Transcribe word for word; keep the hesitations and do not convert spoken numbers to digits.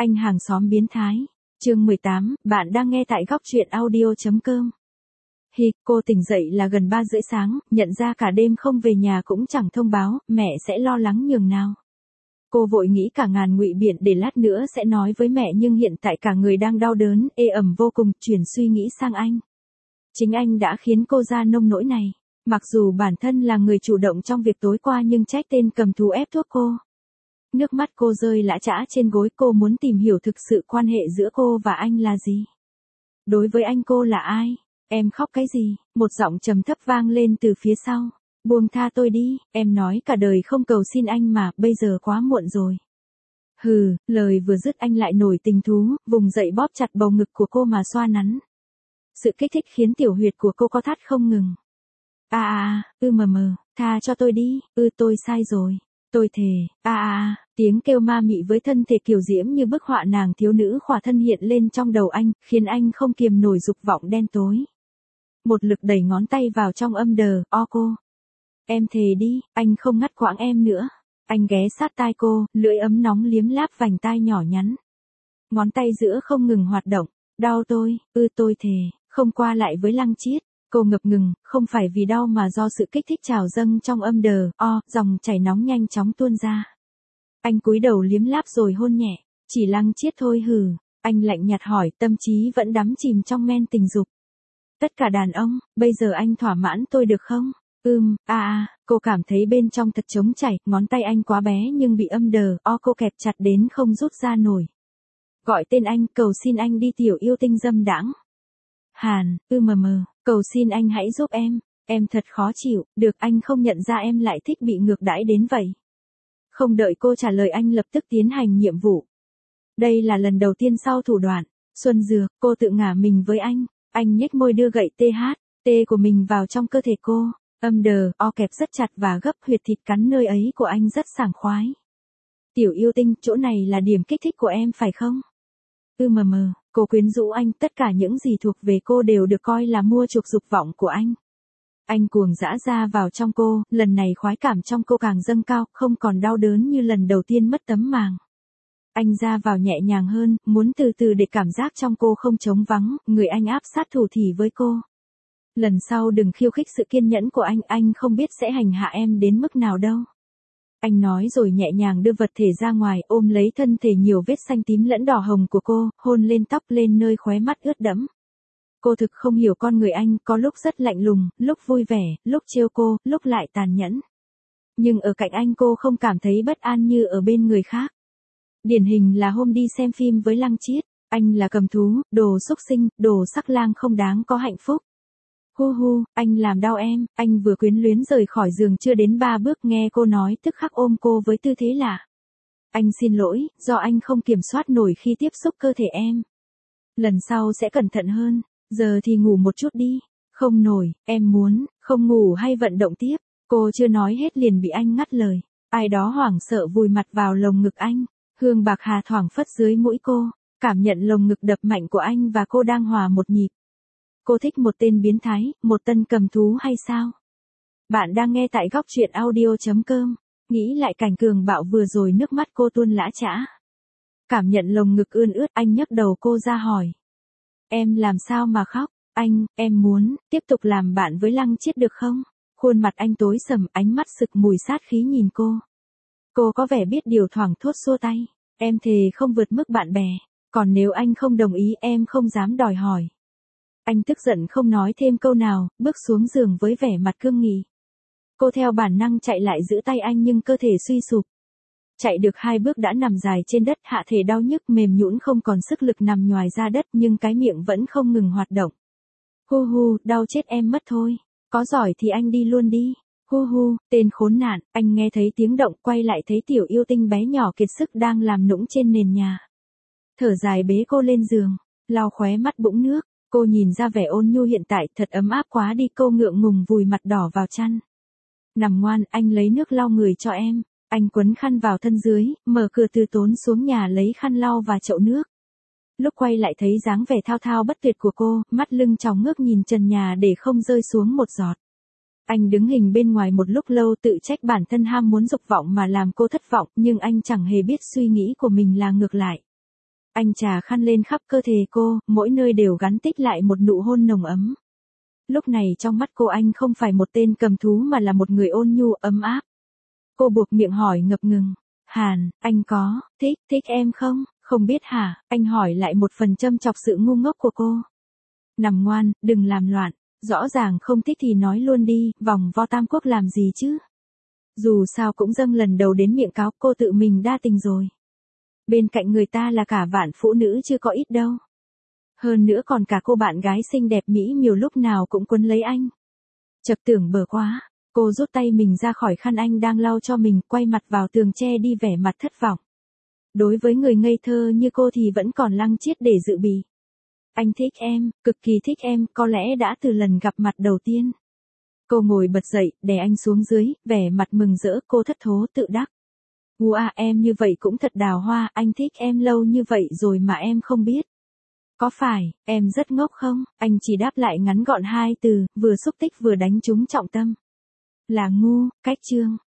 Anh hàng xóm biến thái. Chương mười tám, bạn đang nghe tại góc truyện audio.com. Hi, cô tỉnh dậy là gần ba rưỡi sáng, nhận ra cả đêm không về nhà cũng chẳng thông báo, mẹ sẽ lo lắng nhường nào. Cô vội nghĩ cả ngàn ngụy biện để lát nữa sẽ nói với mẹ, nhưng hiện tại cả người đang đau đớn, ê ẩm vô cùng, chuyển suy nghĩ sang anh. Chính anh đã khiến cô ra nông nỗi này. Mặc dù bản thân là người chủ động trong việc tối qua nhưng trách tên cầm thú ép thuốc cô. Nước mắt cô rơi lã chã trên gối, cô muốn tìm hiểu thực sự quan hệ giữa cô và anh là gì. Đối với anh cô là ai? Em khóc cái gì? Một giọng trầm thấp vang lên từ phía sau. Buông tha tôi đi, em nói cả đời không cầu xin anh mà, bây giờ quá muộn rồi. Hừ, lời vừa dứt anh lại nổi tình thú, vùng dậy bóp chặt bầu ngực của cô mà xoa nắn. Sự kích thích khiến tiểu huyệt của cô co thắt không ngừng. À à, ư mờ mờ, tha cho tôi đi, ư tôi sai rồi. Tôi thề, a a a, tiếng kêu ma mị với thân thể kiều diễm như bức họa nàng thiếu nữ khỏa thân hiện lên trong đầu anh, khiến anh không kiềm nổi dục vọng đen tối. Một lực đẩy ngón tay vào trong âm đờ, o cô. Em thề đi, anh không ngắt quãng em nữa. Anh ghé sát tai cô, lưỡi ấm nóng liếm láp vành tai nhỏ nhắn. Ngón tay giữa không ngừng hoạt động, đau tôi, ư tôi thề, không qua lại với Lăng Chiết. Cô ngập ngừng, không phải vì đau mà do sự kích thích trào dâng trong âm đờ, o, dòng chảy nóng nhanh chóng tuôn ra. Anh cúi đầu liếm láp rồi hôn nhẹ, chỉ Lăng Chiết thôi hừ, anh lạnh nhạt hỏi, tâm trí vẫn đắm chìm trong men tình dục. Tất cả đàn ông, bây giờ anh thỏa mãn tôi được không? Ừm, a a, cô cảm thấy bên trong thật trống chảy, ngón tay anh quá bé nhưng bị âm đờ, o cô kẹp chặt đến không rút ra nổi. Gọi tên anh, cầu xin anh đi tiểu yêu tinh dâm đãng. Hàn, ư mờ mờ, cầu xin anh hãy giúp em, em thật khó chịu, được anh không nhận ra em lại thích bị ngược đãi đến vậy. Không đợi cô trả lời anh lập tức tiến hành nhiệm vụ. Đây là lần đầu tiên sau thủ đoạn, Xuân Dược, cô tự ngả mình với anh, anh nhếch môi đưa gậy tê hát, tê của mình vào trong cơ thể cô, âm đờ, o kẹp rất chặt và gấp, huyệt thịt cắn nơi ấy của anh rất sảng khoái. Tiểu yêu tinh, chỗ này là điểm kích thích của em phải không? Ư mờ mờ, cô quyến rũ anh, tất cả những gì thuộc về cô đều được coi là mua chuộc dục vọng của anh. Anh cuồng dã ra vào trong cô, lần này khoái cảm trong cô càng dâng cao, không còn đau đớn như lần đầu tiên mất tấm màng. Anh ra vào nhẹ nhàng hơn, muốn từ từ để cảm giác trong cô không trống vắng, người anh áp sát thủ thỉ với cô. Lần sau đừng khiêu khích sự kiên nhẫn của anh, anh không biết sẽ hành hạ em đến mức nào đâu. Anh nói rồi nhẹ nhàng đưa vật thể ra ngoài, ôm lấy thân thể nhiều vết xanh tím lẫn đỏ hồng của cô, hôn lên tóc, lên nơi khóe mắt ướt đẫm. Cô thực không hiểu con người anh, có lúc rất lạnh lùng, lúc vui vẻ, lúc trêu cô, lúc lại tàn nhẫn. Nhưng ở cạnh anh cô không cảm thấy bất an như ở bên người khác. Điển hình là hôm đi xem phim với Lăng Chiết, anh là cầm thú, đồ xúc sinh, đồ sắc lang không đáng có hạnh phúc. Hu hu, anh làm đau em, anh vừa quyến luyến rời khỏi giường chưa đến ba bước nghe cô nói tức khắc ôm cô với tư thế lạ. Anh xin lỗi, do anh không kiểm soát nổi khi tiếp xúc cơ thể em. Lần sau sẽ cẩn thận hơn, giờ thì ngủ một chút đi. Không nổi, em muốn, không ngủ hay vận động tiếp. Cô chưa nói hết liền bị anh ngắt lời. Ai đó hoảng sợ vùi mặt vào lồng ngực anh, hương bạc hà thoảng phất dưới mũi cô, cảm nhận lồng ngực đập mạnh của anh và cô đang hòa một nhịp. Cô thích một tên biến thái, một tân cầm thú hay sao? Bạn đang nghe tại góc truyện audio.com. Nghĩ lại cảnh cường bạo vừa rồi nước mắt cô tuôn lã chã. Cảm nhận lồng ngực ươn ướt anh nhấc đầu cô ra hỏi. Em làm sao mà khóc? Anh, em muốn, tiếp tục làm bạn với Lăng Chiết được không? Khuôn mặt anh tối sầm, ánh mắt sực mùi sát khí nhìn cô. Cô có vẻ biết điều thoảng thốt xua tay. Em thề không vượt mức bạn bè. Còn nếu anh không đồng ý em không dám đòi hỏi. Anh tức giận không nói thêm câu nào, bước xuống giường với vẻ mặt cương nghị. Cô theo bản năng chạy lại giữ tay anh nhưng cơ thể suy sụp. Chạy được hai bước đã nằm dài trên đất, hạ thể đau nhức mềm nhũn không còn sức lực nằm nhoài ra đất nhưng cái miệng vẫn không ngừng hoạt động. Hu hu, đau chết em mất thôi. Có giỏi thì anh đi luôn đi. Hu hu, tên khốn nạn, anh nghe thấy tiếng động quay lại thấy tiểu yêu tinh bé nhỏ kiệt sức đang làm nũng trên nền nhà. Thở dài bế cô lên giường, lau khóe mắt bũng nước. Cô nhìn ra vẻ ôn nhu hiện tại thật ấm áp quá đi, cô ngượng ngùng vùi mặt đỏ vào chăn. Nằm ngoan, anh lấy nước lau người cho em. Anh quấn khăn vào thân dưới, mở cửa từ tốn xuống nhà lấy khăn lau và chậu nước. Lúc quay lại thấy dáng vẻ thao thao bất tuyệt của cô, mắt lưng tròng ngước nhìn trần nhà để không rơi xuống một giọt. Anh đứng hình bên ngoài một lúc lâu tự trách bản thân ham muốn dục vọng mà làm cô thất vọng, nhưng anh chẳng hề biết suy nghĩ của mình là ngược lại. Anh trà khăn lên khắp cơ thể cô, mỗi nơi đều gắn tích lại một nụ hôn nồng ấm. Lúc này trong mắt cô anh không phải một tên cầm thú mà là một người ôn nhu ấm áp. Cô buộc miệng hỏi ngập ngừng. Hàn, anh có, thích, thích em không? Không biết hả? Anh hỏi lại một phần châm chọc sự ngu ngốc của cô. Nằm ngoan, đừng làm loạn. Rõ ràng không thích thì nói luôn đi, vòng vo tam quốc làm gì chứ? Dù sao cũng dâng lần đầu đến miệng cáo, cô tự mình đa tình rồi. Bên cạnh người ta là cả vạn phụ nữ chưa có ít đâu. Hơn nữa còn cả cô bạn gái xinh đẹp mỹ miều lúc nào cũng quấn lấy anh. Chập tưởng bờ quá, cô rút tay mình ra khỏi khăn anh đang lau cho mình, quay mặt vào tường che đi vẻ mặt thất vọng. Đối với người ngây thơ như cô thì vẫn còn lăng chiết để dự bị. Anh thích em, cực kỳ thích em, có lẽ đã từ lần gặp mặt đầu tiên. Cô ngồi bật dậy, đè anh xuống dưới, vẻ mặt mừng rỡ, cô thất thố tự đắc. Ua, em như vậy cũng thật đào hoa, anh thích em lâu như vậy rồi mà em không biết. Có phải, em rất ngốc không? Anh chỉ đáp lại ngắn gọn hai từ, vừa xúc tích vừa đánh trúng trọng tâm. Là ngu, cách chương.